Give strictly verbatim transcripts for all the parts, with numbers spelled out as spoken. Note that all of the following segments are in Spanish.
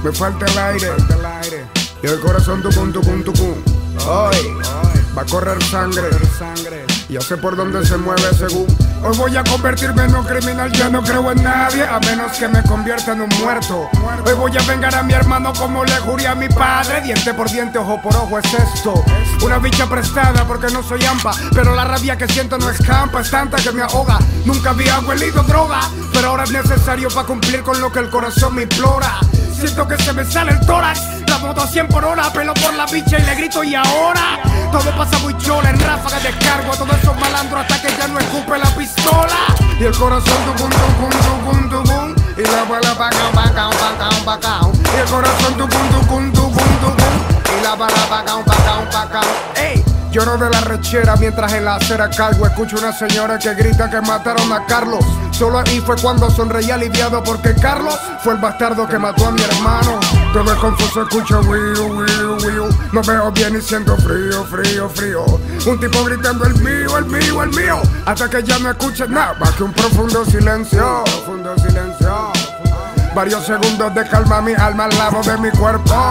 me falta el aire, y el corazón tucum, tucum, tucum. Hoy va a correr sangre, ya sé por dónde se mueve según. Hoy voy a convertirme en un criminal, ya no creo en nadie, a menos que me convierta en un muerto. Hoy voy a vengar a mi hermano como le juré a mi padre. Diente por diente, ojo por ojo es esto. Una bicha prestada porque no soy ampa, pero la rabia que siento no escampa, es tanta que me ahoga. Nunca había huelido droga, pero ahora es necesario para cumplir con lo que el corazón me implora. Siento que se me sale el tórax, la moto a cien por hora, pelo por la bicha y le grito y ahora. Todo pasa muy chola, en ráfaga descargo a todos esos malandros hasta que ya no escupe la pistola. Y el corazón tucum, tucum, tucum, tucum, y la bala pacao, pacao, pacao, pacao. Y el corazón tucum, tucum, tucum, tucum, y la bala pacao, pacao, pacao. Ey, lloro de la rechera mientras en la acera caigo. Escucho una señora que grita que mataron a Carlos. Solo ahí fue cuando sonreí aliviado, porque Carlos fue el bastardo que mató a mi hermano. Todo es confuso, escucho wiu, wiu, wiu. No veo bien y siento frío, frío, frío. Un tipo gritando el mío, el mío, el mío, hasta que ya no escuche nada más que un profundo silencio. Profundo silencio. Varios segundos de calma, mi alma al lado de mi cuerpo.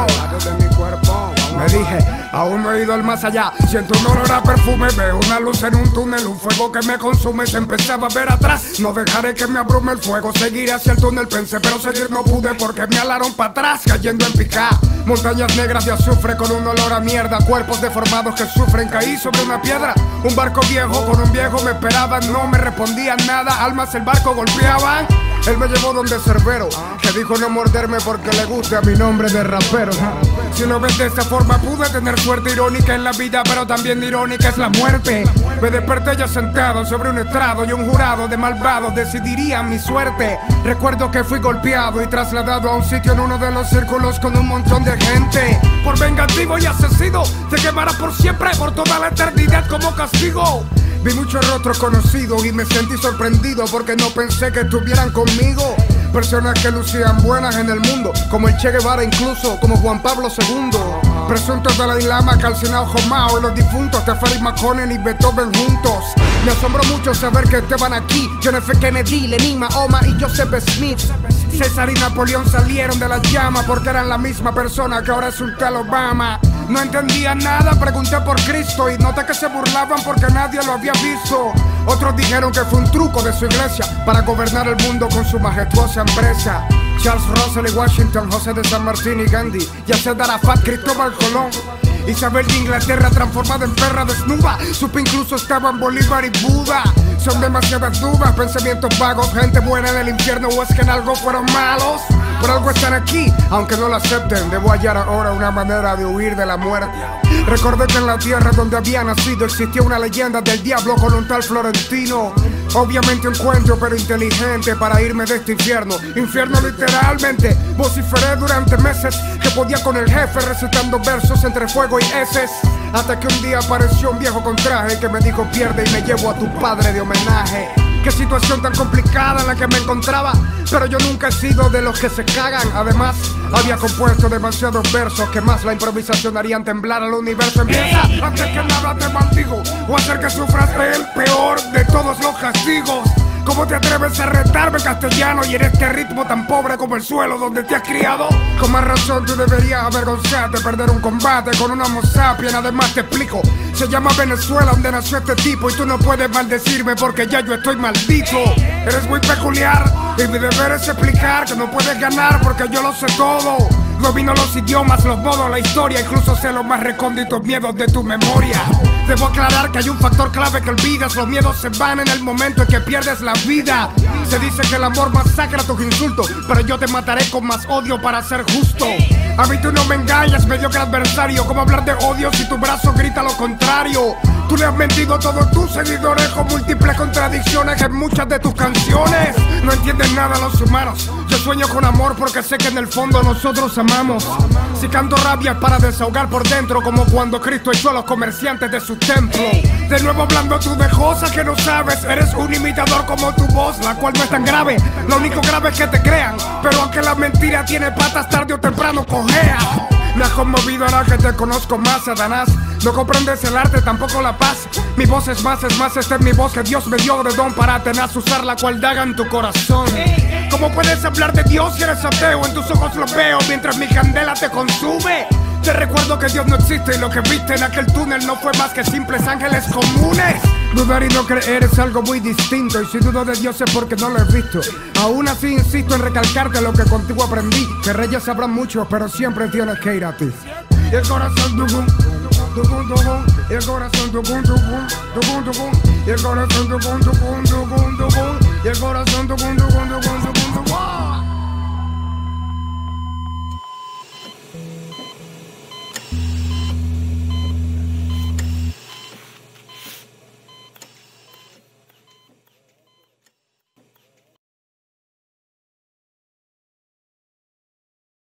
Me dije, aún no he ido al más allá. Siento un olor a perfume, veo una luz en un túnel, un fuego que me consume. Se empezaba a ver atrás, no dejaré que me abrume el fuego. Seguiré hacia el túnel, pensé, pero seguir no pude porque me alaron para atrás, cayendo en picá. Montañas negras de azufre con un olor a mierda, cuerpos deformados que sufren. Caí sobre una piedra, un barco viejo con un viejo me esperaban. No me respondían nada, almas el barco golpeaban. Él me llevó donde Cerbero, que dijo no morderme porque le gusta mi nombre de rapero. Si lo ves de esta forma, pude tener suerte irónica en la vida, pero también irónica es la muerte. Me desperté ya sentado sobre un estrado y un jurado de malvados decidirían mi suerte. Recuerdo que fui golpeado y trasladado a un sitio en uno de los círculos con un montón de gente. Por vengativo y asesino, te quemará por siempre, por toda la eternidad como castigo. Vi muchos rostros conocidos y me sentí sorprendido porque no pensé que estuvieran conmigo. Personas que lucían buenas en el mundo, como el Che Guevara, incluso como Juan Pablo segundo. Presuntos Dalai Lama, calcinado Jomao y los difuntos Teferi Makonnen y Beethoven juntos. Me asombró mucho saber que estaban aquí John F. Kennedy, Lenin, Mahoma y Joseph Smith. César y Napoleón salieron de las llamas porque eran la misma persona que ahora es Sultán Obama. No entendía nada, pregunté por Cristo y noté que se burlaban porque nadie lo había visto. Otros dijeron que fue un truco de su iglesia para gobernar el mundo con su majestuosa empresa. Charles Russell y Washington, José de San Martín y Gandhi, Yasser Arafat, Cristóbal Colón, Isabel de Inglaterra transformada en perra desnuda. Supe incluso estaban Bolívar y Buda. Son demasiadas dudas, pensamientos vagos, gente buena en el infierno, o es que en algo fueron malos. Por algo están aquí, aunque no lo acepten. Debo hallar ahora una manera de huir de la muerte. Recordé que en la tierra donde había nacido existía una leyenda del diablo con un tal Florentino. Obviamente un cuento, pero inteligente para irme de este infierno. Infierno literalmente. Vociferé durante meses que podía con el jefe recitando versos entre fuego y heces. Hasta que un día apareció un viejo con traje que me dijo pierde y me llevo a tu padre de homenaje. Qué situación tan complicada en la que me encontraba, pero yo nunca he sido de los que se cagan. Además, había compuesto demasiados versos que más la improvisación harían temblar al universo. Empieza, antes que nada te maldigo, o hacer que sufras el peor de todos los castigos. ¿Cómo te atreves a retarme castellano y en este ritmo tan pobre como el suelo donde te has criado? Con más razón tú deberías avergonzarte, perder un combate con un homo sapiens. Además te explico, se llama Venezuela donde nació este tipo y tú no puedes maldecirme porque ya yo estoy maldito. Eres muy peculiar y mi deber es explicar que no puedes ganar porque yo lo sé todo. Domino los idiomas, los modos, la historia, incluso sé los más recónditos miedos de tu memoria. Debo aclarar que hay un factor clave que olvidas, los miedos se van en el momento en que pierdes la vida. Se dice que el amor masacra tus insultos, pero yo te mataré con más odio para ser justo. A mí tú no me engañas, mediocre adversario, ¿cómo hablar de odio si tu brazo grita lo contrario? Tú le has mentido a todos tus seguidores con múltiples contradicciones en muchas de tus canciones. No entienden nada los humanos. Yo sueño con amor porque sé que en el fondo nosotros amamos. Si canto rabia es para desahogar por dentro, como cuando Cristo echó a los comerciantes de su templo. De nuevo hablando tú de cosas que no sabes. Eres un imitador como tu voz, la cual no es tan grave. Lo único grave es que te crean, pero aunque la mentira tiene patas, tarde o temprano cojea. Me has conmovido ahora que te conozco más, Satanás. No comprendes el arte, tampoco la paz. Mi voz es más, es más, esta es mi voz que Dios me dio de don para tenaz usar la cual daga en tu corazón. ¿Cómo puedes hablar de Dios si eres ateo? En tus ojos lo veo mientras mi candela te consume. Te recuerdo que Dios no existe y lo que viste en aquel túnel no fue más que simples ángeles comunes. Dudar y no creer es algo muy distinto, y si dudo de Dios es porque no lo he visto. Aún así insisto en recalcarte lo que contigo aprendí, que reyes sabrán mucho, pero siempre tienes que ir a ti. Y el corazón tucum, tucum, tucum, y el corazón tucum, tucum, tucum, tucum, y el corazón tucum, tucum, tucum, tucum, y el corazón tucum, tucum, tucum, tucum.